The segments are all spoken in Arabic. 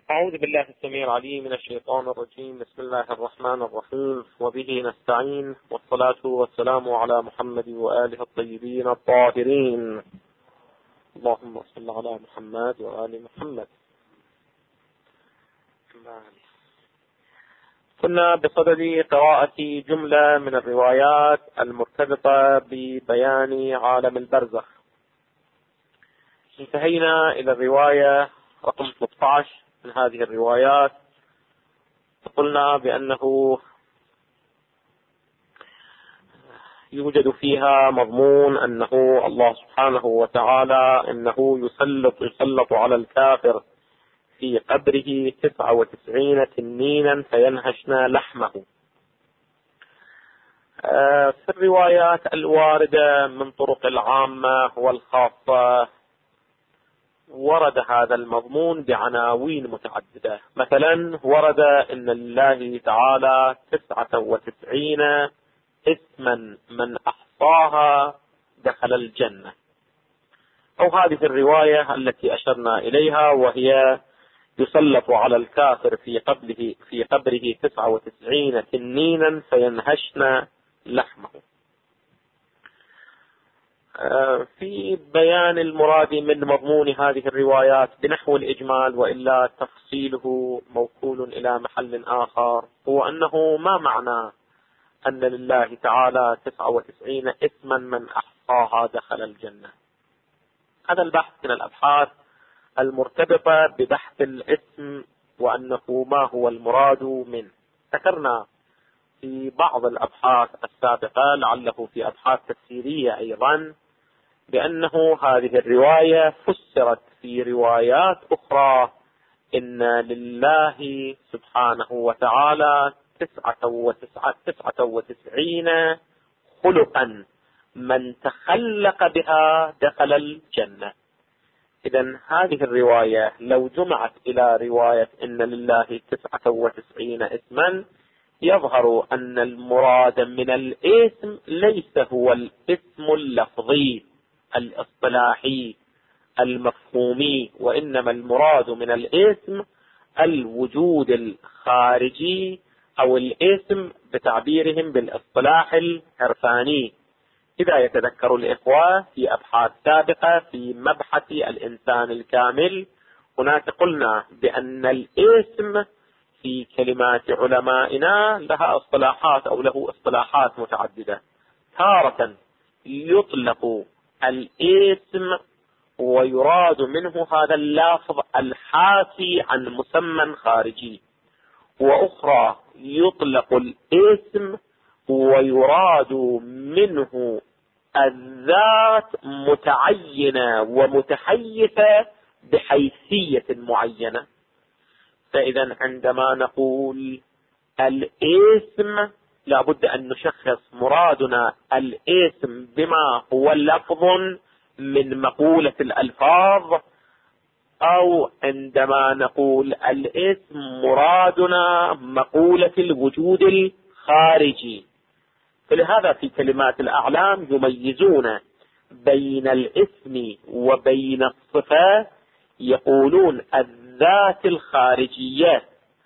أعوذ بالله السميع العليم من الشيطان الرجيم. بسم الله الرحمن الرحيم، وبه نستعين، والصلاة والسلام على محمد وآله الطيبين الطاهرين. اللهم صل على محمد وآل محمد. كنا بصدد قراءة جملة من الروايات المرتبطة ببيان عالم البرزخ. انتهينا إلى الرواية رقم 13 من هذه الروايات، قلنا بأنه يوجد فيها مضمون أنه الله سبحانه وتعالى أنه يسلط على الكافر في قبره 99 تنينا فينهشن لحمه. في الروايات الواردة من طرق العامة والخاصة ورد هذا المضمون بعناوين متعددة. مثلا ورد أن لله تعالى 99 اسما من أحصاها دخل الجنة، أو هذه الرواية التي أشرنا إليها، وهي يسلط على الكافر في قبره 99 تنينا فينهشن لحمه. في بيان المراد من مضمون هذه الروايات بنحو الإجمال، وإلا تفصيله موكول إلى محل آخر، هو أنه ما معنى أن لله تعالى 99 اسما من أحصاها دخل الجنة. هذا البحث من الأبحاث المرتبطة ببحث الاسم وأنه ما هو المراد منه. ذكرنا في بعض الأبحاث السابقة، لعله في أبحاث تفسيرية أيضا، بأنه هذه الرواية فسرت في روايات أخرى إن لله سبحانه وتعالى 99 خلقا من تخلق بها دخل الجنة. إذن هذه الرواية لو جمعت إلى رواية إن لله 99 اسما، يظهر أن المراد من الاسم ليس هو الاسم اللفظي الاصطلاحي المفهومي، وإنما المراد من الاسم الوجود الخارجي، أو الاسم بتعبيرهم بالاصطلاح العرفاني. إذا يتذكر الإخوة في أبحاث سابقة في مبحث الإنسان الكامل، هناك قلنا بأن الاسم في كلمات علمائنا لها اصطلاحات أو له اصطلاحات متعددة. تارة يطلق الاسم ويراد منه هذا اللفظ الحاكي عن مسمى خارجي، وأخرى يطلق الاسم ويراد منه الذات متعينة ومتحيزة بحيثية معينة. فإذا عندما نقول الاسم لابد أن نشخص مرادنا الاسم بما هو لفظ من مقولة الألفاظ، أو عندما نقول الاسم مرادنا مقولة الوجود الخارجي. فلهذا في كلمات الأعلام يميزون بين الاسم وبين الصفة، يقولون الذات الخارجية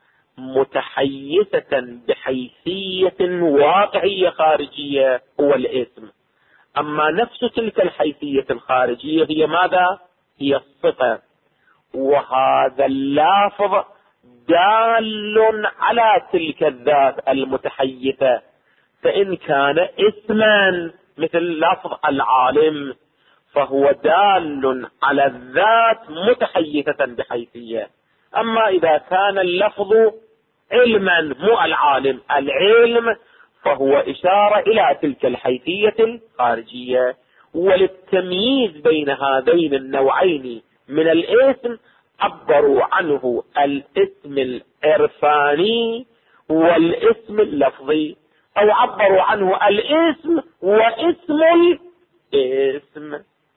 متحيزة بحيثية واقعية خارجية هو الاسم، أما نفس تلك الحيثية الخارجية هي ماذا؟ هي الصفة. وهذا اللفظ دال على تلك الذات المتحيزة، فإن كان اسما مثل لفظ العالم فهو دال على الذات متحيزة بحيثية. أما إذا كان اللفظ علما مو العالم، العلم، فهو إشارة إلى تلك الحيثية الخارجية. وللتمييز بين هذين النوعين من الاسم عبروا عنه الاسم العرفاني والاسم اللفظي، أو عبروا عنه الاسم واسم الاسم.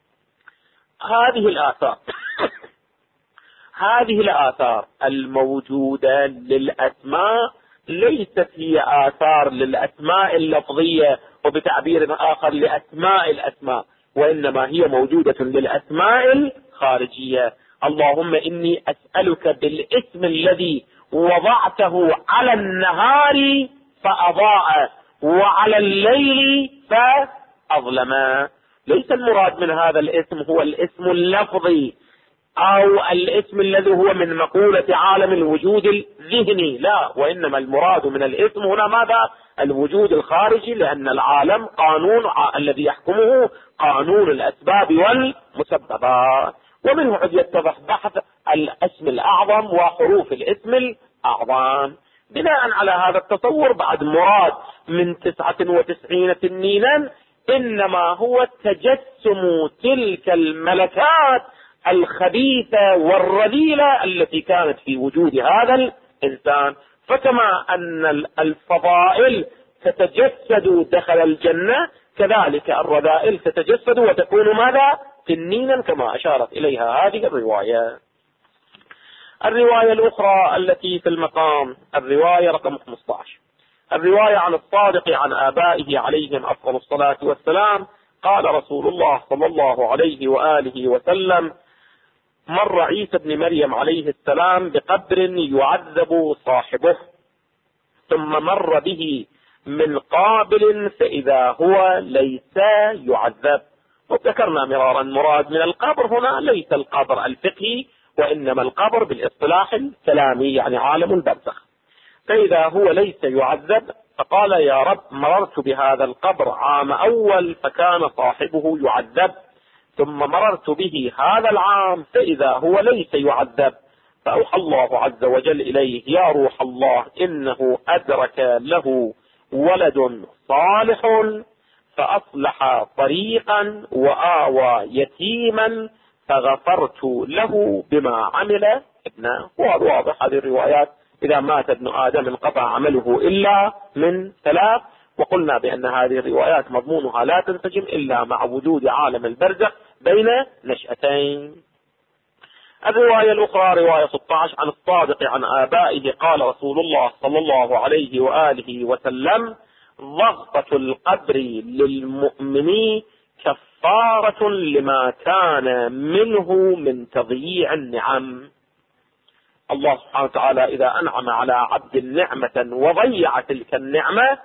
هذه الآثار الموجودة للأسماء ليست هي آثار للأسماء اللفظية وبتعبير آخر لأسماء الأسماء، وإنما هي موجودة للأسماء الخارجية. اللهم إني أسألك بالاسم الذي وضعته على النهار فأضاء وعلى الليل فأظلم. ليس المراد من هذا الاسم هو الاسم اللفظي أو الاسم الذي هو من مقولة عالم الوجود الذهني، لا، وإنما المراد من الاسم هنا ماذا؟ الوجود الخارجي، لأن العالم قانون الذي يحكمه قانون الأسباب والمسببات، ومنه قد يتضح بحث الاسم الأعظم وحروف الاسم الأعظم. بناء على هذا التصور بعد مراد من 99 تنينا إنما هو تجسم تلك الملكات الخبيثة والرذيلة التي كانت في وجود هذا الإنسان. فكما أن الفضائل تتجسد دخل الجنة، كذلك الرذائل تتجسد وتكون ماذا؟ تنينا، كما أشارت إليها هذه الرواية. الرواية الأخرى التي في المقام الرواية رقم 15، الرواية عن الصادق عن آبائه عليهم أفضل الصلاة والسلام قال رسول الله صلى الله عليه وآله وسلم: مر عيسى بن مريم عليه السلام بقبر يعذب صاحبه، ثم مر به من قابل فإذا هو ليس يعذب. وذكرنا مرارا مراد من القبر هنا ليس القبر الفقهي، وإنما القبر بالاصطلاح الكلامي، يعني عالم البرزخ. فإذا هو ليس يعذب فقال: يا رب، مررت بهذا القبر عام أول فكان صاحبه يعذب، ثم مررت به هذا العام فإذا هو ليس يعذب، فأوحى الله عز وجل إليه: يا روح الله، إنه أدرك له ولد صالح فأصلح طريقا وآوى يتيما فغفرت له بما عمل ابنه. وهذا واضح، هذه الروايات إذا مات ابن آدم انقطع عمله إلا من ثلاث، وقلنا بأن هذه الروايات مضمونها لا تنسجم إلا مع وجود عالم البرزخ بين نشأتين. الرواية الأخرى رواية 16 عن الصادق عن آبائه قال رسول الله صلى الله عليه وآله وسلم: ضغطة القبر للمؤمن كفارة لما كان منه من تضييع النعم. الله سبحانه وتعالى إذا أنعم على عبد نعمة وضيع تلك النعمة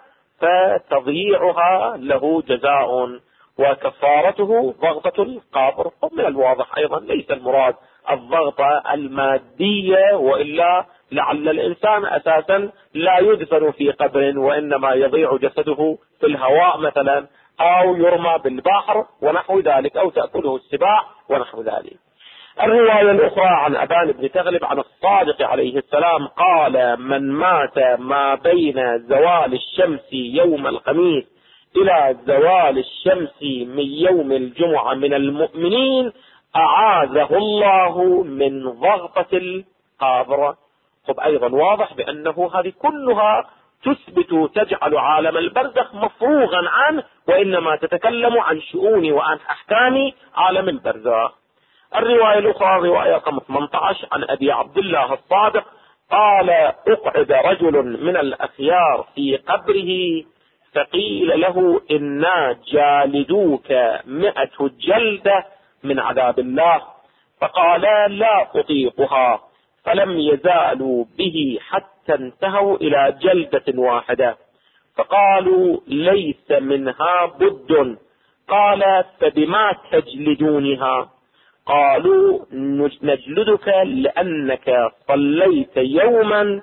فتضييعها له جزاء، وكفارته ضغطة القبر. ومن الواضح أيضا ليس المراد الضغطة المادية، وإلا لعل الإنسان أساسا لا يدفن في قبر، وإنما يضيع جسده في الهواء مثلا، أو يرمى بالبحر ونحو ذلك، أو تأكله السباع ونحو ذلك. الرواية الأخرى عن أبان بن تغلب عن الصادق عليه السلام قال: من مات ما بين زوال الشمس يوم الخميس إلى زوال الشمس من يوم الجمعة من المؤمنين أعاذه الله من ضغطة القبر. طب أيضا واضح بأنه هذه كلها تثبت تجعل عالم البرزخ مفروغا عنه، وإنما تتكلم عن شؤون وعن أحكام عالم البرزخ. الرواية الأخرى رواية رقم 18 عن أبي عبد الله الصادق قال: أقعد رجل من الأخيار في قبره فقيل له: إنا جالدوك 100 جلدة من عذاب الله، فقال: لا أطيقها، فلم يزالوا به حتى انتهوا إلى جلدة واحدة، فقالوا: ليس منها بد. قال: فبما تجلدونها؟ قالوا: نجلدك لأنك صليت يوما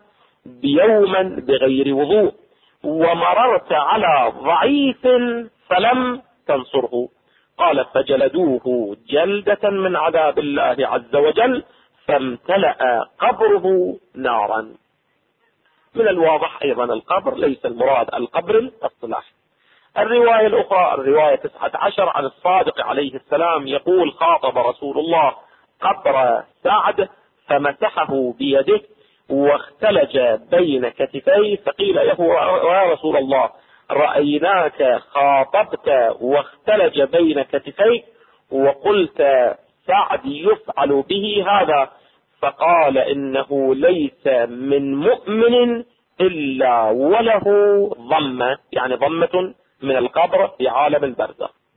بغير وضوء، ومررت على ضعيف فلم تنصره. قال: فجلدوه جلدة من عذاب الله عز وجل فامتلأ قبره نارا. من الواضح أيضا القبر ليس المراد القبر الاصطلاحي. الرواية الأخرى الرواية 19 عن الصادق عليه السلام يقول: خاطب رسول الله قبر سعد فمسحه بيده واختلج بين كتفيه، فقيل له: يا رسول الله، رأيناك خاطبت واختلج بين كتفيك وقلت سعد يفعل به هذا، فقال: إنه ليس من مؤمن إلا وله ضمة، يعني ضمة من القبر في عالم البرزخ.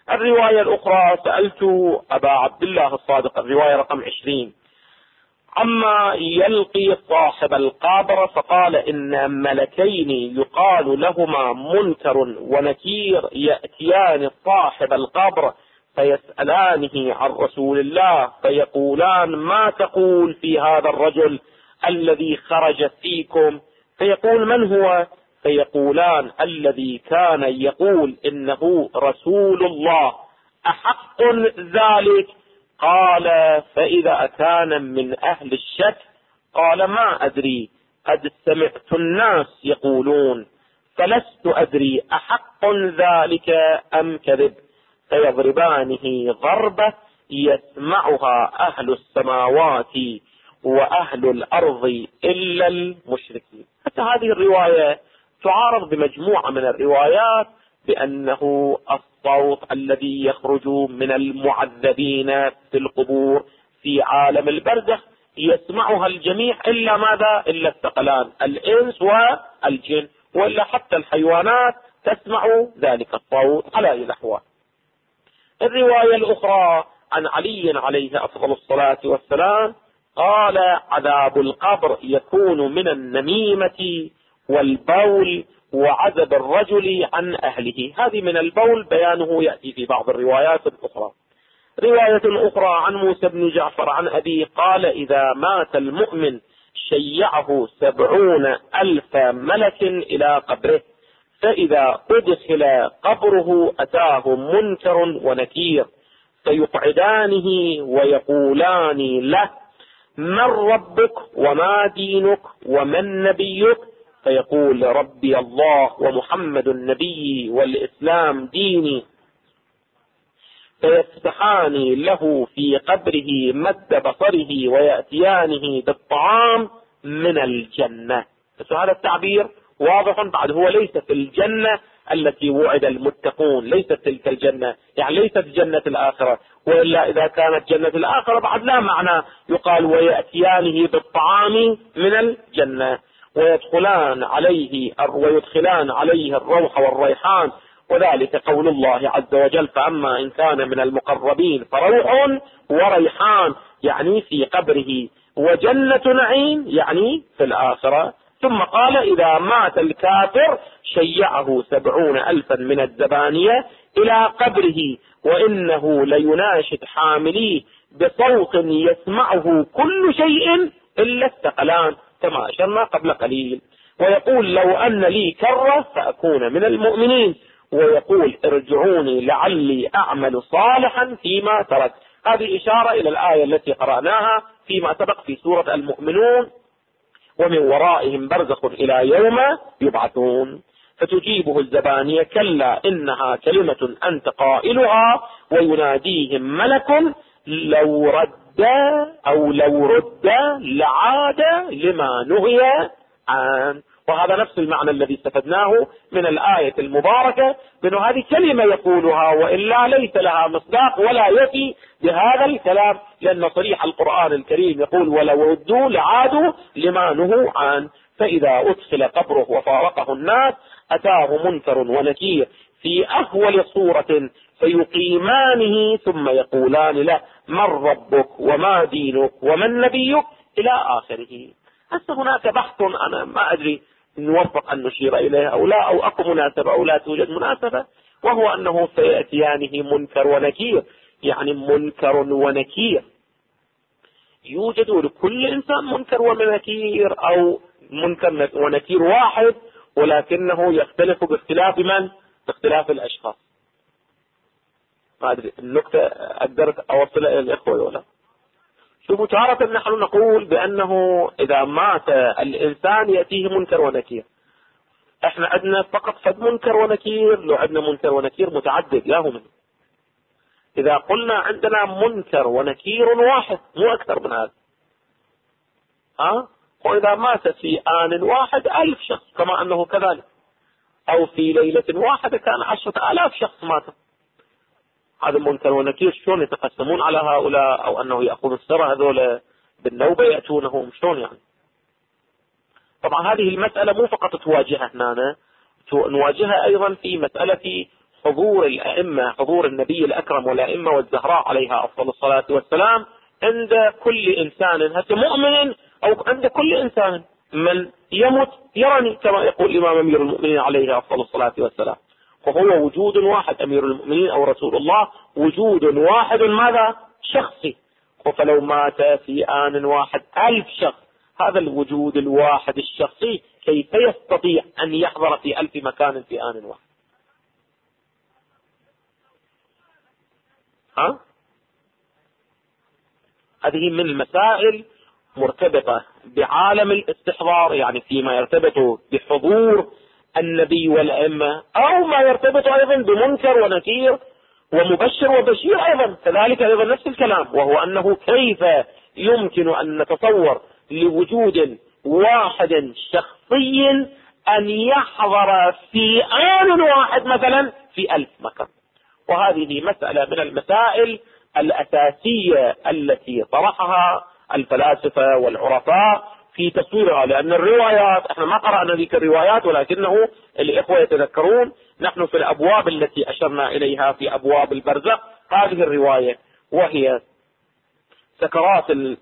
الرواية الأخرى سألت أبا عبد الله الصادق، الرواية رقم 20، عما يلقي صاحب القابر، فقال إن ملكين يقال لهما منكر ونكير يأتيان صاحب القبر فيسألانه عن رسول الله فيقولان: ما تقول في هذا الرجل الذي خرج فيكم؟ فيقول: من هو؟ فيقولان: الذي كان يقول إنه رسول الله، أحق ذلك؟ قال: فإذا كان من أهل الشك قال: ما أدري، قد سمعت الناس يقولون، فلست أدري أحق ذلك أم كذب. فيضربانه ضربة يسمعها أهل السماوات وأهل الأرض إلا المشركين. حتى هذه الرواية تعارض بمجموعة من الروايات بأنه الصوت الذي يخرج من المعذبين في القبور في عالم البرزخ يسمعها الجميع إلا ماذا؟ إلا الثقلان الإنس والجن، وإلا حتى الحيوانات تسمع ذلك الصوت على أي الأحوال. الرواية الأخرى عن علي عليه أفضل الصلاة والسلام قال: عذاب القبر يكون من النميمة والبول وعذب الرجل عن أهله. هذه من البول بيانه يأتي في بعض الروايات الأخرى. رواية أخرى عن موسى بن جعفر عن أبيه قال: إذا مات المؤمن شيعه 70,000 ملك إلى قبره، فإذا أدخل قبره أتاه منكر ونكير فيقعدانه ويقولان له: من ربك وما دينك ومن نبيك؟ فيقول: ربي الله ومحمد النبي والإسلام ديني. فيفتحان له في قبره مد بصره ويأتيانه بالطعام من الجنة. بس هذا التعبير واضح بعد، هو ليس في الجنة التي وعد المتقون، ليست تلك الجنة، يعني ليست جنة الآخرة، وإلا إذا كانت جنة الآخرة بعد لا معنى يقال ويأتيانه بالطعام من الجنة. ويدخلان عليه الروح والريحان، وذلك قول الله عز وجل: فأما إن كان من المقربين فروح وريحان، يعني في قبره، وجنة نعيم يعني في الآخرة. ثم قال: إذا مات الكافر شيعه 70,000 من الزبانية إلى قبره، وإنه ليناشد حامليه بصوت يسمعه كل شيء إلا الثقلان، كما أشرنا قبل قليل. ويقول: لو أن لي كرة فأكون من المؤمنين. ويقول: ارجعوني لعلي أعمل صالحا فيما ترك. هذه إشارة إلى الآية التي قرأناها فيما سبق في سورة المؤمنون: ومن ورائهم برزخ إلى يوم يبعثون. فتجيبه الزبانية: كلا إنها كلمة أنت قائلها. ويناديهم ملك: لو رد لعاد لما نهي عنه. وهذا نفس المعنى الذي استفدناه من الآية المباركة، بأن هذه كلمة يقولها وإلا ليس لها مصداق ولا يفي بهذا الكلام، لأن صريح القرآن الكريم يقول: ولو ردوا لعادوا لما نهوا عنه. فإذا أدخل قبره وفارقه الناس أتاه منكر ونكير في أهول صورة فيقيمانه ثم يقولان له: من ربك وما دينك ومن نبيك إلى آخره. هسه هناك بحث أنا ما أدري نوفق أن نشير إليه أو لا، أو أكو مناسبة أو لا توجد مناسبة، وهو أنه سيأتيانه منكر ونكير. يعني منكر ونكير يوجد لكل إنسان منكر ونكير، أو منكر ونكير واحد ولكنه يختلف باختلاف من؟ باختلاف الأشخاص. ما أدري النقطة أقدر أوصلها إلى الإخوة ولا؟ شوفوا، تارة نحن نقول بأنه إذا مات الإنسان يأتيه منكر ونكير. احنا عندنا فقط فد منكر ونكير، لو عندنا منكر ونكير متعدد لا هم. إذا قلنا عندنا منكر ونكير واحد مو أكثر من هذا. وإذا مات في آن واحد 1000 شخص كما أنه كذلك، أو في ليلة واحدة كان 10,000 شخص ماتوا. هذا منكر ونكير شلون يتقسمون على هؤلاء؟ أو أنه يأخذ السر هذول بالنوبة يأتونهم شلون يعني؟ طبعا هذه المسألة مو فقط تواجهها هنا، نواجهها أيضا في مسألة حضور الأئمة، حضور النبي الأكرم والأئمة والزهراء عليها أفضل الصلاة والسلام عند كل إنسان، هذا مؤمن أو عند كل إنسان من يمت يراني، كما يقول الإمام أمير المؤمنين عليه أفضل الصلاة والسلام. وهو وجود واحد، أمير المؤمنين أو رسول الله وجود واحد ماذا؟ شخصي. فلو مات في آن واحد 1000 شخص، هذا الوجود الواحد الشخصي كيف يستطيع أن يحضر في 1000 مكان في آن واحد؟ هذه من المسائل مرتبطة بعالم الاستحضار، يعني فيما يرتبط بحضور النبي والأئمة، أو ما يرتبط أيضا بمنكر ونكير ومبشر وبشير أيضا كذلك أيضا نفس الكلام، وهو أنه كيف يمكن أن نتصور لوجود واحد شخصي أن يحضر في آن واحد مثلا في 1000 مكان. وهذه مسألة من المسائل الأساسية التي طرحها الفلاسفة والعرفاء في تصويرها، لأن الروايات احنا ما قرأنا ذيك الروايات، ولكنه الإخوة يتذكرون نحن في الأبواب التي أشرنا إليها في أبواب البرزخ هذه الرواية، وهي سكرات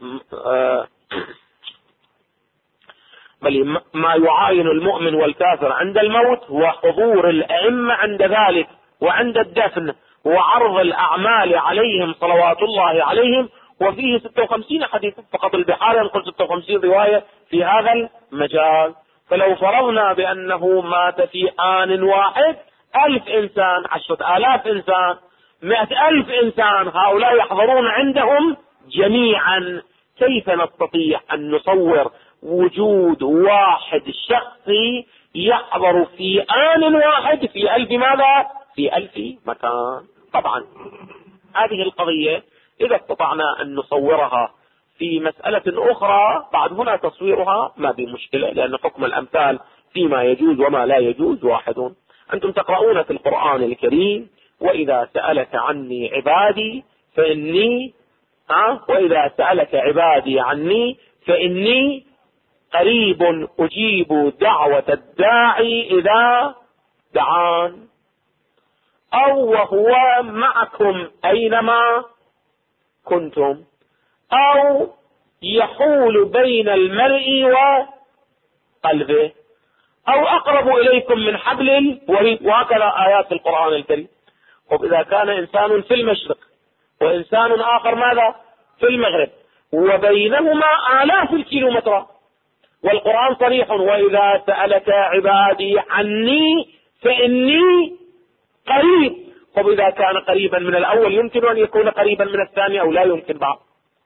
بل ما يعاين المؤمن والكافر عند الموت، وحضور الأئمة عند ذلك وعند الدفن، وعرض الأعمال عليهم صلوات الله عليهم. وفيه 56 حديثا فقط، البحار ينقل 56 رواية في هذا المجال. فلو فرضنا بأنه مات في آن واحد 1000 إنسان، 10,000 إنسان، 100,000 إنسان، هؤلاء يحضرون عندهم جميعا، كيف نستطيع أن نصور وجود واحد شخصي يحضر في آن واحد في 1000 ماذا؟ في 1000 مكان. طبعا هذه القضية إذا استطعنا أن نصورها في مسألة أخرى بعد هنا تصويرها ما بمشكلة، لأن حكم الأمثال فيما يجوز وما لا يجوز واحد. أنتم تقرؤون في القرآن الكريم وإذا سألك عني عبادي فإني وإذا سألك عبادي عني فإني قريب أجيب دعوة الداعي إذا دعان، أو وهو معكم أينما كنتم، أو يحول بين المرء وقلبه، أو أقرب إليكم من حبل الوريد، وهكذا آيات القرآن الكريم. وإذا كان إنسان في المشرق وإنسان آخر ماذا؟ في المغرب، وبينهما آلاف الكيلومترات، والقرآن صريح وإذا سألك عبادي عني فإني قريب. طب إذا كان قريبا من الأول يمكن أن يكون قريبا من الثاني أو لا يمكن؟ بعض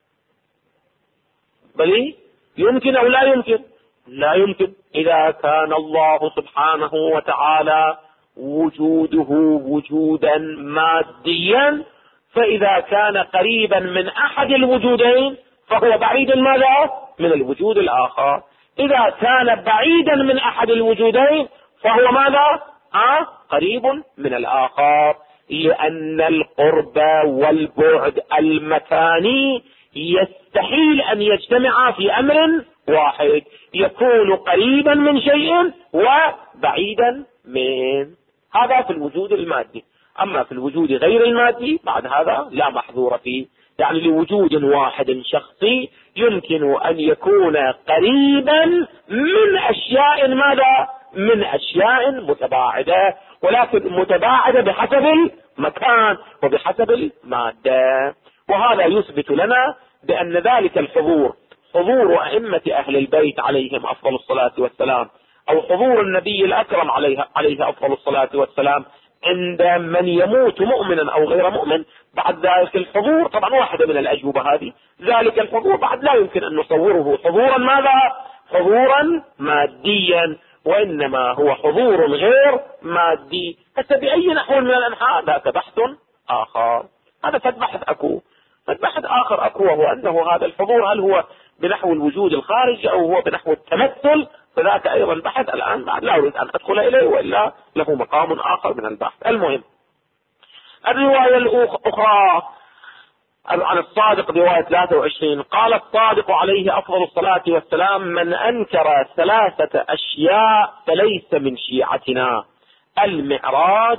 بل يمكن أو لا يمكن؟ لا يمكن. إذا كان الله سبحانه وتعالى وجوده وجودا ماديا، فإذا كان قريبا من أحد الوجودين فهو بعيد ماذا؟ من الوجود الآخر. إذا كان بعيدا من أحد الوجودين فهو ماذا؟ قريب من الآخر، لأن القرب والبعد المكاني يستحيل أن يجتمعا في أمر واحد، يكون قريبا من شيء وبعيدا من، هذا في الوجود المادي. أما في الوجود غير المادي بعد هذا لا محظور فيه، يعني لوجود واحد شخصي يمكن أن يكون قريبا من أشياء ماذا؟ من أشياء متباعدة، ولكن متباعدة بحسب المكان وبحسب المادة. وهذا يثبت لنا بأن ذلك الحضور، حضور أئمة أهل البيت عليهم أفضل الصلاة والسلام، أو حضور النبي الأكرم عليه أفضل الصلاة والسلام عند من يموت مؤمنا أو غير مؤمن، بعد ذلك الحضور طبعا واحدة من الأجوبة هذه، ذلك الحضور بعد لا يمكن أن نصوره حضورا ماذا؟ حضورا ماديا، وإنما هو حضور غير مادي. حتى بأي نحو من الأنحاء ذاك بحث آخر، هذا بحث أكو، بحث آخر أكو، وهو أنه هذا الحضور هل هو بنحو الوجود الخارجي أو هو بنحو التمثل، فذاك أيضا بحث الآن بعد لا أريد أن أدخل إليه، وإلا له مقام آخر من البحث. المهم الرواية الأخرى عن الصادق رواية 23، قال الصادق عليه أفضل الصلاة والسلام: من أنكر 3 أشياء فليس من شيعتنا: المعراج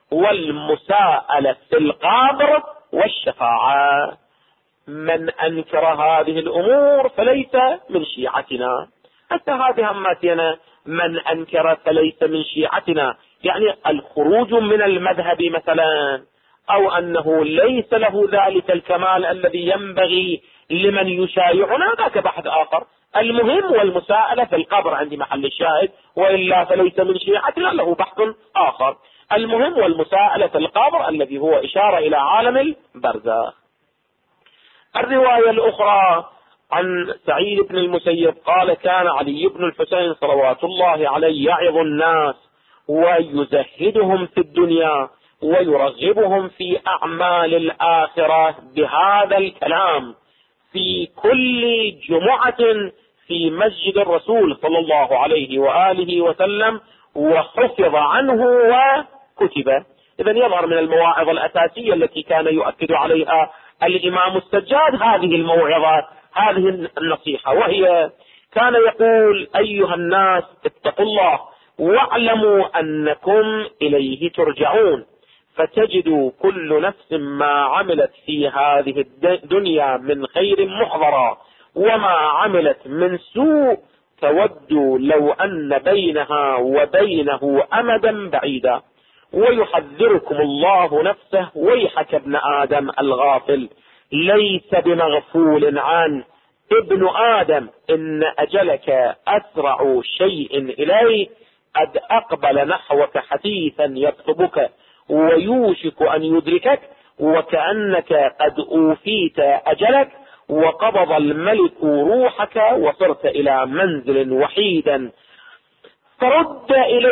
والمساءلة في القبر والشفاعة. من أنكر هذه الأمور فليس من شيعتنا. حتى هذه هماتنا، من أنكر فليس من شيعتنا، يعني الخروج من المذهب مثلا، أو أنه ليس له ذلك الكمال الذي ينبغي لمن يشايعنا، ذاك بحث آخر. المهم والمساءلة في القبر عندي محل الشاهد، وإلا فليس من شيعتنا، له بحث آخر. المهم والمساءلة في القبر الذي هو إشارة إلى عالم البرزخ. الرواية الأخرى عن سعيد بن المسيب قال: كان علي بن الحسين صلوات الله عليه يعظ الناس ويزهدهم في الدنيا ويرغبهم في أعمال الآخرة بهذا الكلام في كل جمعة في مسجد الرسول صلى الله عليه وآله وسلم، وحفظ عنه وكتب. إذن يظهر من المواعظ الأساسية التي كان يؤكد عليها الإمام السجاد هذه الموعظات، هذه النصيحة، وهي كان يقول: أيها الناس اتقوا الله واعلموا أنكم إليه ترجعون، فتجدوا كل نفس ما عملت في هذه الدنيا من خير محضرا، وما عملت من سوء تودوا لو أن بينها وبينه أمدا بعيدا. ويحذركم الله نفسه: ويحك ابن آدم الغافل ليس بمغفول عنه، ابن آدم إن أجلك أسرع شيء إليه، قد أقبل نحوك حثيثا يطلبك ويوشك أن يدركك، وكأنك قد أوفيت أجلك، وقبض الملك روحك وصرت إلى منزل وحيدا، فرد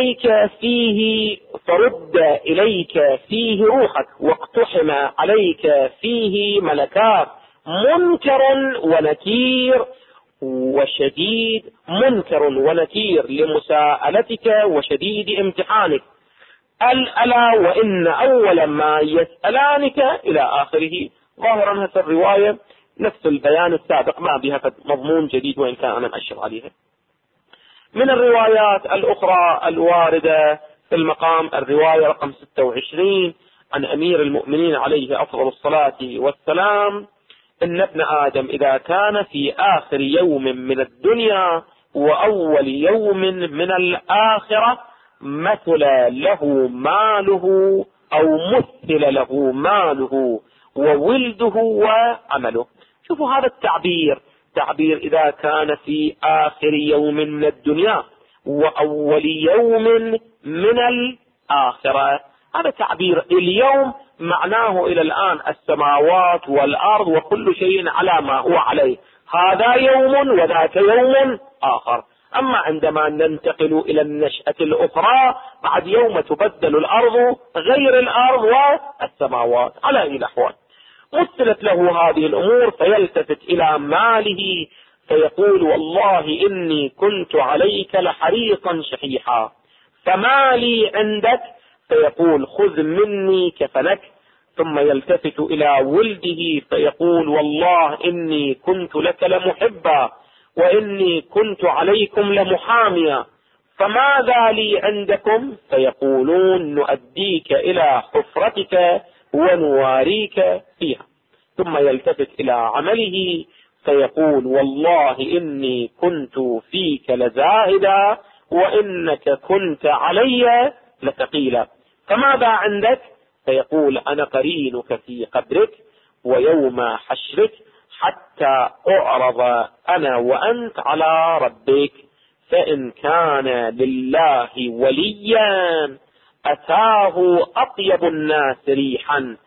إليك فيه روحك، واقتحم عليك فيه ملكات، منكر ونكير لمساءلتك وشديد امتحانك. ألا وإن أول ما يسألانك إلى آخره. ظاهرا هذه الرواية نفس البيان السابق، ما بها مضمون جديد وإن كان أنا مأشر عليها. من الروايات الأخرى الواردة في المقام، الرواية رقم 26 عن أمير المؤمنين عليه أفضل الصلاة والسلام: إن ابن آدم إذا كان في آخر يوم من الدنيا وأول يوم من الآخرة مثل له ماله وولده وعمله. شوفوا هذا التعبير، تعبير إذا كان في آخر يوم من الدنيا وأول يوم من الآخرة، هذا تعبير. اليوم معناه إلى الآن السماوات والأرض وكل شيء على ما هو عليه، هذا يوم وذاك يوم آخر. أما عندما ننتقل إلى النشأة الأخرى بعد يوم تبدل الأرض غير الأرض والسماوات، على أي الأحوال مثلت له هذه الأمور، فيلتفت إلى ماله فيقول: والله إني كنت عليك لحريصا شحيحا، فما لي عندك؟ فيقول: خذ مني كفنك. ثم يلتفت إلى ولده فيقول: والله إني كنت لك لمحبا، وإني كنت عليكم لمحاميا، فماذا لي عندكم؟ فيقولون: نؤديك إلى حفرتك ونواريك فيها. ثم يلتفت إلى عمله فيقول: والله إني كنت فيك لزاهدا، وإنك كنت علي لثقيلا، فماذا عندك؟ فيقول: أنا قرينك في قبرك ويوم حشرك، حتى أعرض أنا وأنت على ربك، فإن كان لله وليا أتاه أطيب الناس ريحا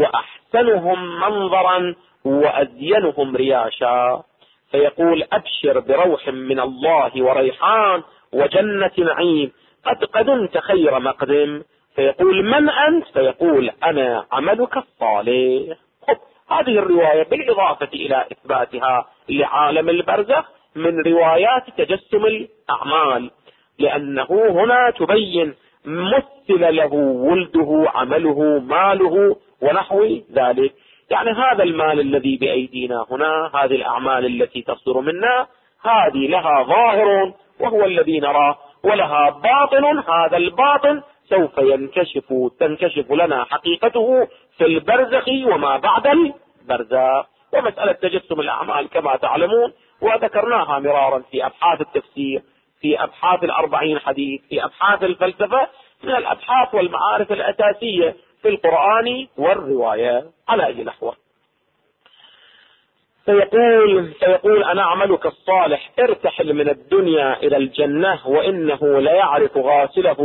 وأحسنهم منظرا وأزينهم رياشا، فيقول: أبشر بروح من الله وريحان وجنة نعيم، قد قدمت خير مقدم. فيقول: من أنت؟ فيقول: أنا عملك الصالح. هذه الرواية بالإضافة إلى إثباتها لعالم البرزخ من روايات تجسم الأعمال، لأنه هنا تبين مثل له ولده، عمله، ماله ونحو ذلك. يعني هذا المال الذي بأيدينا هنا، هذه الأعمال التي تصدر منا، هذه لها ظاهر وهو الذي نراه، ولها باطن، هذا الباطن سوف تنكشف لنا حقيقته في البرزخ وما بعد البرزخ. ومسألة تجسم الأعمال كما تعلمون وذكرناها مرارا في أبحاث التفسير، في أبحاث ال40 حديث، في أبحاث الفلسفة، من الأبحاث والمعارف الأساسية في القرآن والرواية. على أي نحو فيقول أنا عملك الصالح ارتحل من الدنيا إلى الجنة، وإنه ليعرف غاسله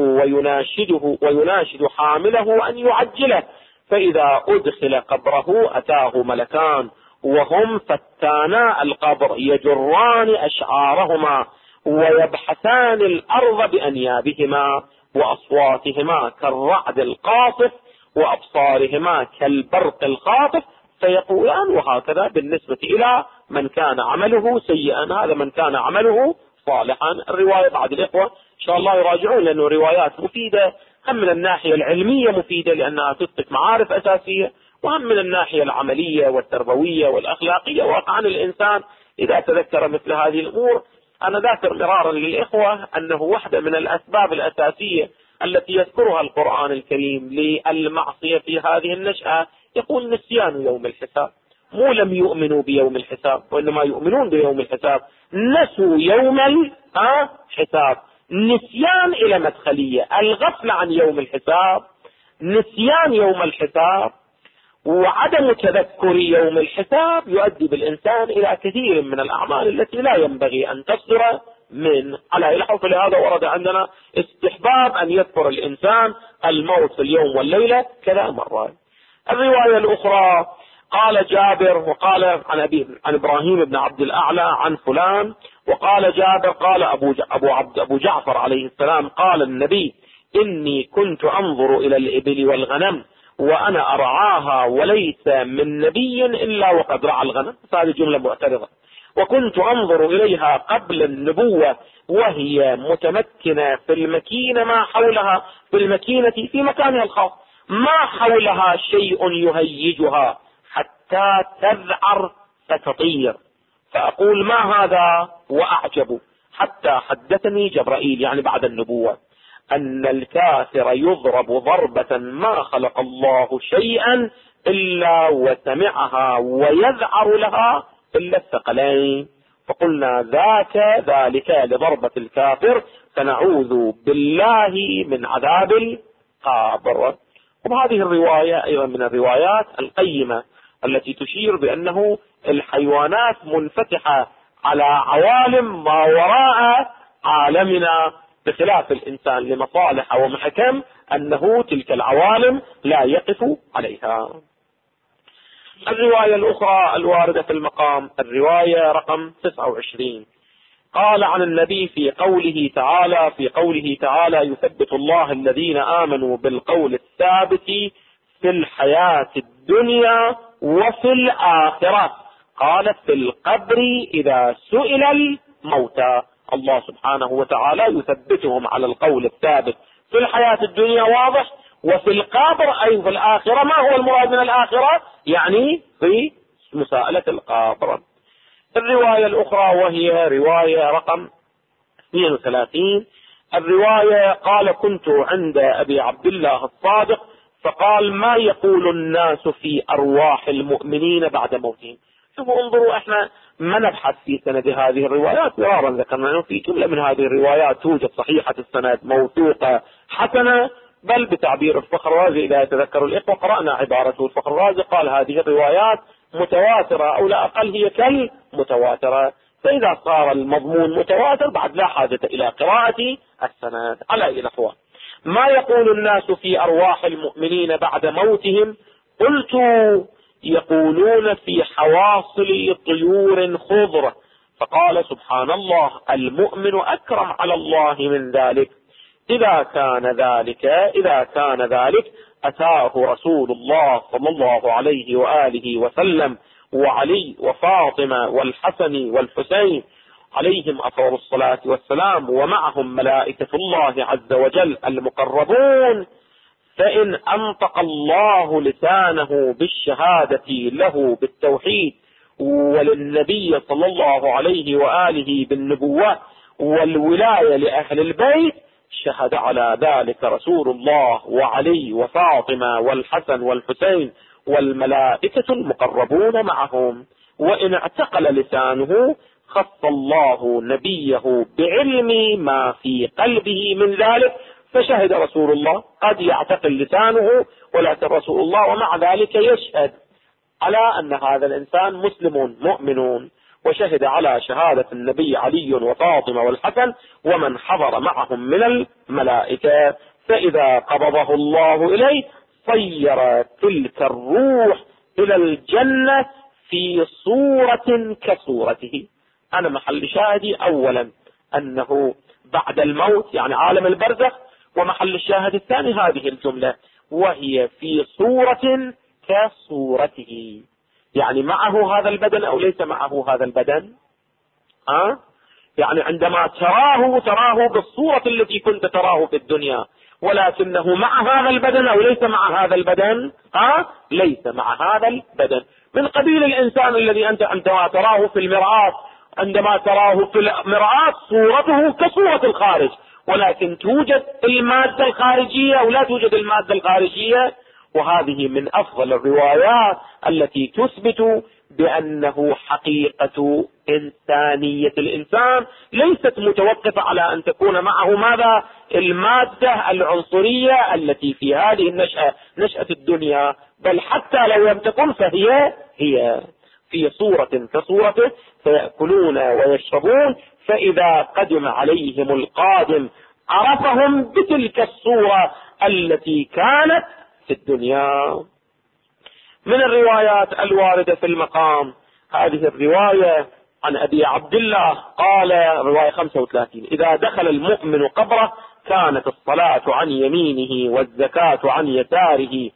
ويناشد حامله أن يعجله، فإذا أدخل قبره أتاه ملكان وهم فتانا القبر يجران أشعارهما ويبحثان الأرض بأنيابهما، وأصواتهما كالرعد القاصف وأبصارهما كالبرق الخاطف، فيقولان وهكذا بالنسبة إلى من كان عمله سيئا، هذا من كان عمله صالحا. الرواية بعد الإخوة إن شاء الله يراجعون، لأنه روايات مفيدة، هم من الناحية العلمية مفيدة لأنها تثبت معارف أساسية، وهم من الناحية العملية والتربوية والأخلاقية. واقعا الإنسان إذا تذكر مثل هذه الأمور، أنا ذاكر مرارا للإخوة أنه واحدة من الأسباب الأساسية التي يذكرها القرآن الكريم للمعصية في هذه النشأة، يقول نسيان يوم الحساب. مو لم يؤمنوا بيوم الحساب، وإنما يؤمنون بيوم الحساب، نسوا يوم الحساب. نسيان إلى مدخلية، الغفلة عن يوم الحساب، نسيان يوم الحساب وعدم تذكر يوم الحساب يؤدي بالإنسان إلى كثير من الأعمال التي لا ينبغي أن تصدر من على الحق. لهذا ورد عندنا استحباب أن يذكر الإنسان الموت في اليوم والليلة كذا مرة. الرواية الأخرى قال جابر وقال عن إبراهيم بن عبد الأعلى عن فلان، وقال جابر قال أبو جعفر عليه السلام قال النبي إني كنت أنظر إلى الإبل والغنم وأنا أرعاها وليس من نبي إلا وقد رعى الغنم. هذه جملة معترضة. وكنت أنظر إليها قبل النبوة وهي متمكنة في المكينة ما حولها، في المكينة في مكانها الخاص، ما حولها شيء يهيجها حتى تذعر فتطير، فأقول ما هذا وأعجب، حتى حدثني جبرائيل يعني بعد النبوة أن الكافر يضرب ضربة ما خلق الله شيئا إلا وسمعها ويذعر لها إلا الثقلين، فقلنا ذلك لضربة الكافر، فنعوذ بالله من عذاب القبر. وهذه الرواية أيضا من الروايات القيمة التي تشير بأنه الحيوانات منفتحة على عوالم ما وراء عالمنا، بخلاف الإنسان لمصالح ومحكم أنه تلك العوالم لا يقف عليها. الرواية الأخرى الواردة في المقام الرواية رقم 29 قال عن النبي في قوله تعالى يثبت الله الذين آمنوا بالقول الثابت في الحياة الدنيا وفي الآخرة، قال في القبر إذا سئل الموتى. الله سبحانه وتعالى يثبتهم على القول الثابت في الحياة الدنيا واضح، وفي القبر أي في الآخرة. ما هو المراد من الآخرة؟ يعني في مساءلة القبر. الرواية الأخرى وهي رواية رقم 32 الرواية قال كنت عند أبي عبد الله الصادق فقال ما يقول الناس في أرواح المؤمنين بعد موتهم. شوفوا انظروا، احنا ما نبحث في سند هذه الروايات، مرارا ذكرنا انه في جملة من هذه الروايات توجد صحيحة السند موثوقة حسنة، بل بتعبير الفخر الرازي إذا يتذكر الإخوة قرأنا عبارته، الفخر الرازي قال هذه الروايات متواترة أو لا أقل هي كالمتواترة، فإذا صار المضمون متواتر بعد لا حاجة إلى قراءة السند. على أي نحو ما يقول الناس في أرواح المؤمنين بعد موتهم؟ قلت يقولون في حواصل طيور خضر، فقال سبحان الله المؤمن أكرم على الله من ذلك. إذا كان ذلك أتاه رسول الله صلى الله عليه وآله وسلم وعلي وفاطمة والحسن والحسين عليهم أفضل الصلاة والسلام، ومعهم ملائكة الله عز وجل المقربون، فإن أنطق الله لسانه بالشهادة له بالتوحيد وللنبي صلى الله عليه وآله بالنبوة والولاية لأهل البيت، شهد على ذلك رسول الله وعلي وفاطمة والحسن والحسين والملائكة المقربون معهم. وإن اعتقل لسانه خص الله نبيه بعلم ما في قلبه من ذلك، فشهد رسول الله. قد يعتقل لسانه ولكن رسول الله ومع ذلك يشهد على أن هذا الإنسان مسلم مؤمن، وشهد على شهادة النبي علي وفاطمة والحسن ومن حضر معهم من الملائكة. فإذا قبضه الله إليه صير تلك الروح إلى الجنة في صورة كصورته. أنا محل شاهدي أولا أنه بعد الموت يعني عالم البرزخ، ومحل الشاهد الثاني هذه الجملة وهي في صورة كصورته، يعني معه هذا البدن أو ليس معه هذا البدن. يعني عندما تراه بالصورة التي كنت تراه في الدنيا، ولكنه مع هذا البدن أو ليس مع هذا البدن. ليس مع هذا البدن. من قبيل الإنسان الذي أنت عندما تراه في المرآة، عندما تراه في المرآة صورته كصورة الخارج، ولكن توجد المادة الخارجية أو لا توجد المادة الخارجية. وهذه من أفضل الروايات التي تثبت بأنه حقيقة إنسانية الإنسان ليست متوقفة على أن تكون معه ماذا؟ المادة العنصرية التي في هذه النشأة، نشأة الدنيا، بل حتى لو لم تكن فهي في صورة كصورته، فيأكلون ويشربون، فإذا قدم عليهم القادم عرفهم بتلك الصورة التي كانت في الدنيا. من الروايات الواردة في المقام هذه الرواية عن أبي عبد الله قال، رواية 35: إذا دخل المؤمن قبره كانت الصلاة عن يمينه والزكاة عن يساره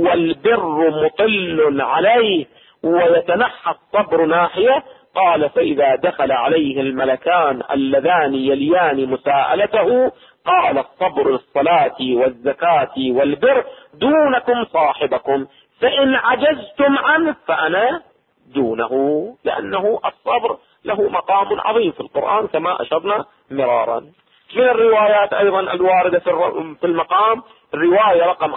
والبر مطل عليه ويتنحى الصبر ناحية. قال: فإذا دخل عليه الملكان اللذان يليان مساءلته قال: الصبر الصلاة والزكاة والبر دونكم صاحبكم، فإن عجزتم عنه فأنا دونه. لأنه الصبر له مقام عظيم في القرآن كما أشرنا مرارا. من الروايات أيضا الواردة في المقام رواية رقم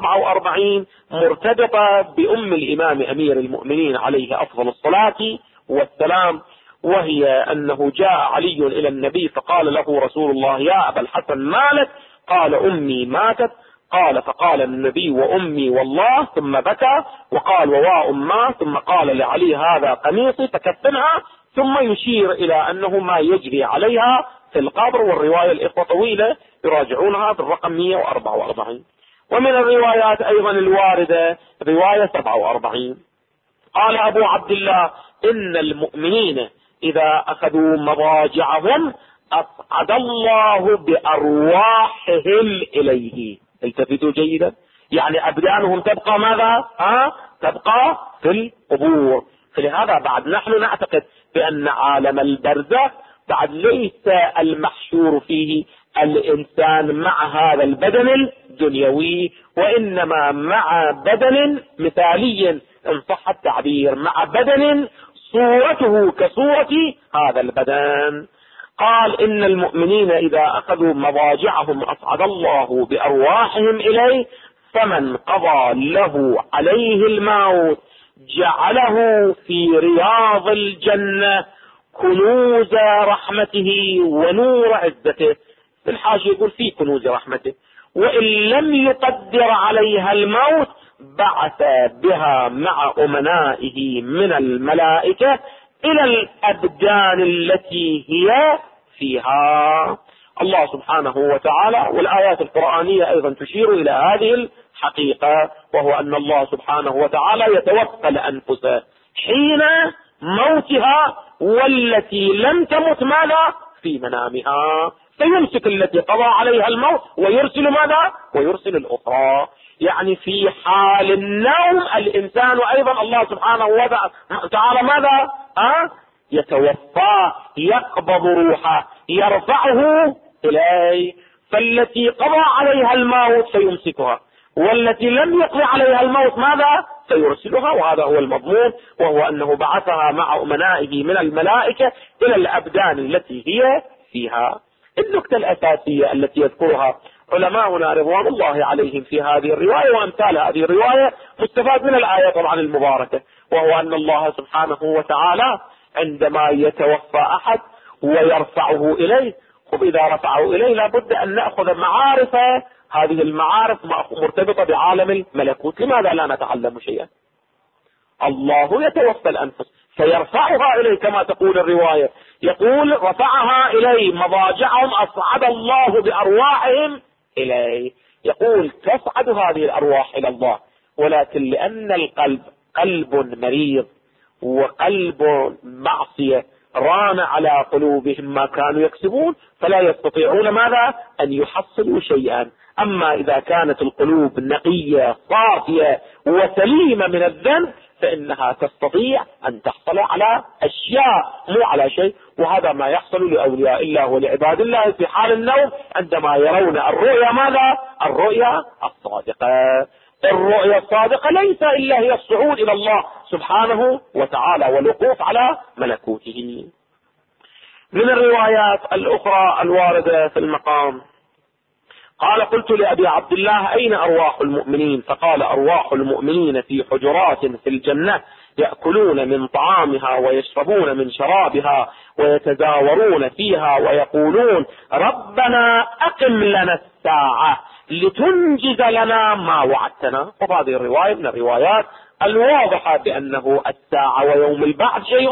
44 مرتبطة بأم الإمام أمير المؤمنين عليه أفضل الصلاة والسلام، وهي أنه جاء علي إلى النبي فقال له رسول الله: يا أبا الحسن مالك؟ قال: أمي ماتت. قال: فقال النبي: وأمي والله، ثم بكى وقال: وواء ما، ثم قال لعلي: هذا قميصي فكفنها، ثم يشير إلى أنه ما يجري عليها في القبر. والرواية الإخوة طويلة يراجعونها بالرقم 144. ومن الروايات أيضا الواردة رواية 47 قال أبو عبد الله: إن المؤمنين إذا أخذوا مضاجعهم أصعد الله بأرواحهم إليه. التفتوا جيدا، يعني أبدانهم تبقى ماذا؟ تبقى في القبور. فلهذا بعد نحن نعتقد بأن عالم البرزخ بعد ليس المحشور فيه الإنسان مع هذا البدن الدنيوي، وإنما مع بدن مثالي إن صح التعبير، مع بدن صورته كصورة هذا البدن. قال: إن المؤمنين إذا أخذوا مضاجعهم أصعد الله بأرواحهم إليه، فمن قضى له عليه الموت جعله في رياض الجنة كنوز رحمته ونور عزته. في الحاشية يقول: في كنوز رحمته. وإن لم يقدر عليها الموت بعث بها مع أمنائه من الملائكة إلى الأبدان التي هي فيها. الله سبحانه وتعالى والآيات القرآنية أيضا تشير إلى هذه الحقيقة، وهو أن الله سبحانه وتعالى يتوفى الأنفس حين موتها، والتي لم تمت ماذا؟ في منامها، فيمسك التي قضى عليها الموت ويرسل ماذا؟ ويرسل الأخرى. يعني في حال النوم الإنسان أيضا الله سبحانه وتعالى ماذا؟ يتوفى، يقبض روحه، يرفعه إليه. فالتي قضى عليها الموت فيمسكها، والتي لم يقضي عليها الموت ماذا؟ فيرسلها. وهذا هو المضمون، وهو أنه بعثها مع أمنائه من الملائكة إلى الأبدان التي هي فيها. النكتة الأساسية التي يذكرها علماؤنا رضوان الله عليهم في هذه الرواية وأمثال هذه الرواية مستفاد من الآية طبعا المباركة، وهو أن الله سبحانه وتعالى عندما يتوفى أحد ويرفعه إليه، إذا رفعه إليه لابد أن نأخذ معارف، هذه المعارف مرتبطة بعالم الملكوت. لماذا لا نتعلم شيئا؟ الله يتوفى الأنفس فيرفعها إليه كما تقول الرواية، يقول رفعها إليه مضاجعهم أصعد الله بأرواحهم إليه، يقول تصعد هذه الأرواح إلى الله، ولكن لأن القلب قلب مريض وقلب معصية ران على قلوبهم ما كانوا يكسبون، فلا يستطيعون ماذا؟ أن يحصلوا شيئا. أما إذا كانت القلوب نقية صافية وسليمة من الذنب فإنها تستطيع أن تحصل على أشياء مو على شيء، وهذا ما يحصل لأولياء الله ولعباد الله في حال النوم عندما يرون الرؤيا. ماذا؟ الرؤيا الصادقة. الرؤيا الصادقة ليس إلا هي الصعود إلى الله سبحانه وتعالى والوقوف على ملكوته. من الروايات الأخرى الواردة في المقام قال قلت لأبي عبد الله أين أرواح المؤمنين؟ فقال أرواح المؤمنين في حجرات في الجنة يأكلون من طعامها ويشربون من شرابها ويتزاورون فيها ويقولون ربنا أقم لنا الساعة لتنجز لنا ما وعدتنا. وهذه الرواية من الروايات الواضحة بأنه الساعة ويوم البعث شيء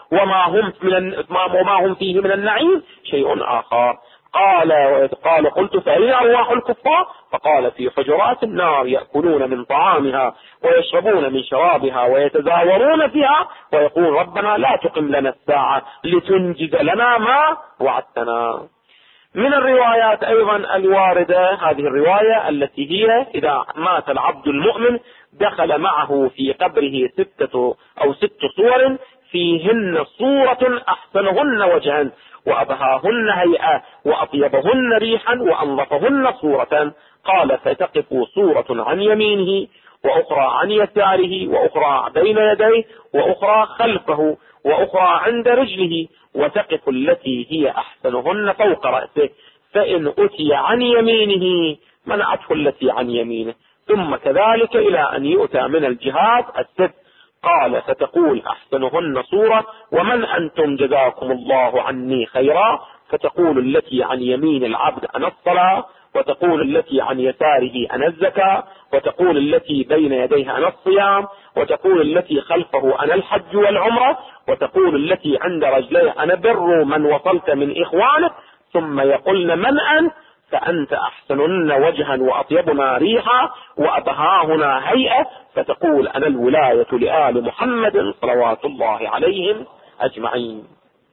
وما هم فيه من النعيم شيء آخر. قال قلت فأين أرواح الكفار؟ فقال في حجرات النار يأكلون من طعامها ويشربون من شرابها ويتزاورون فيها ويقول ربنا لا تقم لنا الساعة لتنجز لنا ما وعدتنا. من الروايات أيضا الواردة هذه الرواية التي هي إذا مات العبد المؤمن دخل معه في قبره 6 صور فيهن صورة أحسنهن وجها وأبهاهن هيئة وأطيبهن ريحا وأنظفهن صورة. قال فتقف صورة عن يمينه وأخرى عن يساره وأخرى بين يديه وأخرى خلفه وأخرى عند رجله، وتقف التي هي أحسنهن فوق رأسه، فإن أتي عن يمينه منعته التي عن يمينه، ثم كذلك إلى أن يؤتى من الجهات 6. قال فتقول أحسنهن صورة ومن أنتم جزاكم الله عني خيرا، فتقول التي عن يمين العبد أنا الصلاة، وتقول التي عن يساره أنا الزكاة، وتقول التي بين يديها أنا الصيام، وتقول التي خلفه أنا الحج والعمرة، وتقول التي عند رجليه أنا بر من وصلت من إخوانك، ثم يقولن من أنت؟ فأنت أحسنن وجها وأطيبنا ريحا وأبهاهنا هيئة، فتقول أنا الولاية لآل محمد صلوات الله عليهم أجمعين.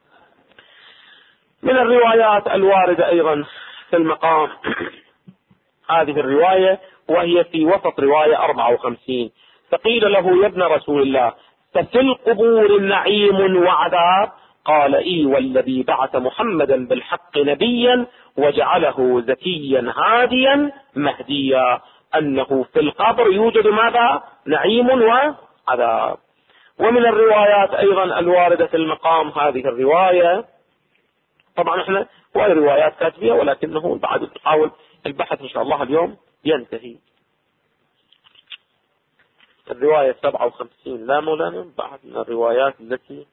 من الروايات الواردة أيضا في المقام هذه الرواية وهي في وسط رواية 54. فقيل له يا ابن رسول الله ففي القبور نعيم وعذاب؟ قال إي والذي بعث محمدا بالحق نبيا وجعله زكيا هاديا مهديا، أنه في القبر يوجد ماذا؟ نعيم وعذاب. ومن الروايات أيضا الواردة في المقام هذه الرواية، طبعا احنا وهي روايات كاتبية ولكنه بعد تحاول البحث إن شاء الله اليوم ينتهي. الرواية 57 لا مولانا بعد من الروايات التي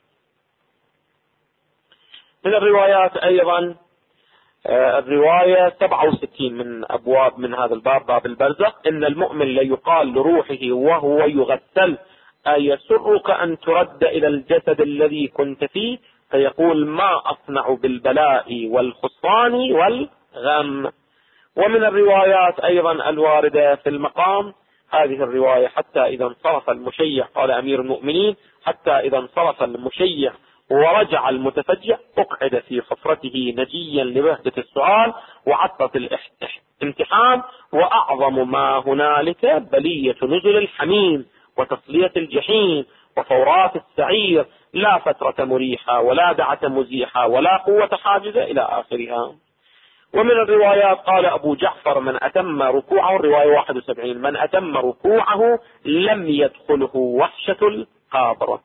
من الروايات أيضا الرواية 67 من أبواب من هذا الباب باب البرزخ إن المؤمن ليقال لروحه وهو يغسل أيسرك أن ترد إلى الجسد الذي كنت فيه؟ فيقول ما أصنع بالبلاء والخسران والغم. ومن الروايات أيضا الواردة في المقام هذه الرواية حتى إذا انصرف المشيع قال أمير المؤمنين حتى إذا انصرف المشيع ورجع المتفجع أقعد في حفرته نجيا لبهجة السؤال وعطة الامتحان، وأعظم ما هنالك بلية نزل الحميم وتصلية الجحيم وفورات السعير، لا فترة مريحة ولا دعة مزيحة ولا قوة حاجزة إلى آخرها. ومن الروايات قال أبو جعفر من أتم ركوعه، الرواية 71 من أتم ركوعه لم يدخله وحشة القبر.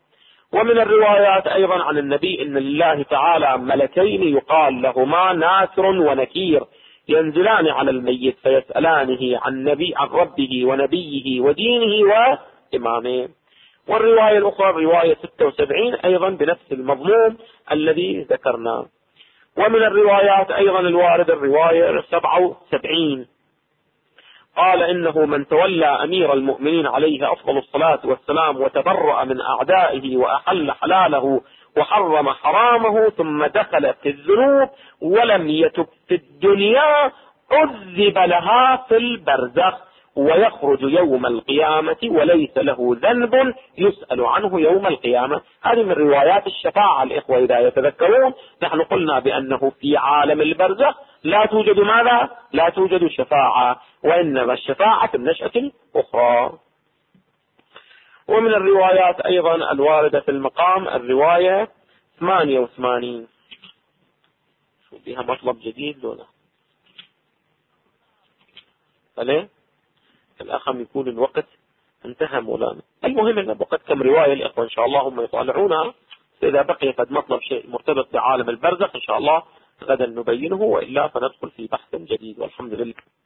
ومن الروايات أيضا عن النبي إن لله تعالى ملكين يقال لهما ناكر ونكير ينزلان على الميت فيسألانه عن ربه ونبيه ودينه وإمامه. والرواية الأخرى رواية 76 أيضا بنفس المضمون الذي ذكرناه. ومن الروايات أيضا الواردة الرواية 77 قال إنه من تولى أمير المؤمنين عليه أفضل الصلاة والسلام وتبرأ من أعدائه وأحل حلاله وحرم حرامه ثم دخل في الذنوب ولم يتب في الدنيا عذب لها في البرزخ ويخرج يوم القيامة وليس له ذنب يسأل عنه يوم القيامة. هذه من روايات الشفاعة الإخوة إذا يتذكرون. نحن قلنا بأنه في عالم البرزخ لا توجد ماذا؟ لا توجد شفاعة، وإنما الشفاعة في النشأة الأخرى. ومن الروايات أيضا الواردة في المقام الرواية 88 شو بها مطلب جديد لولا فليه الأخم يكون الوقت انتهى مولانا. المهم أن بقت كم رواية الإخوة إن شاء الله هم يطالعونها. إذا بقي قد مطلب شيء مرتبط بعالم البرزخ إن شاء الله غدا نبينه، وإلا فندخل في بحث جديد والحمد لله.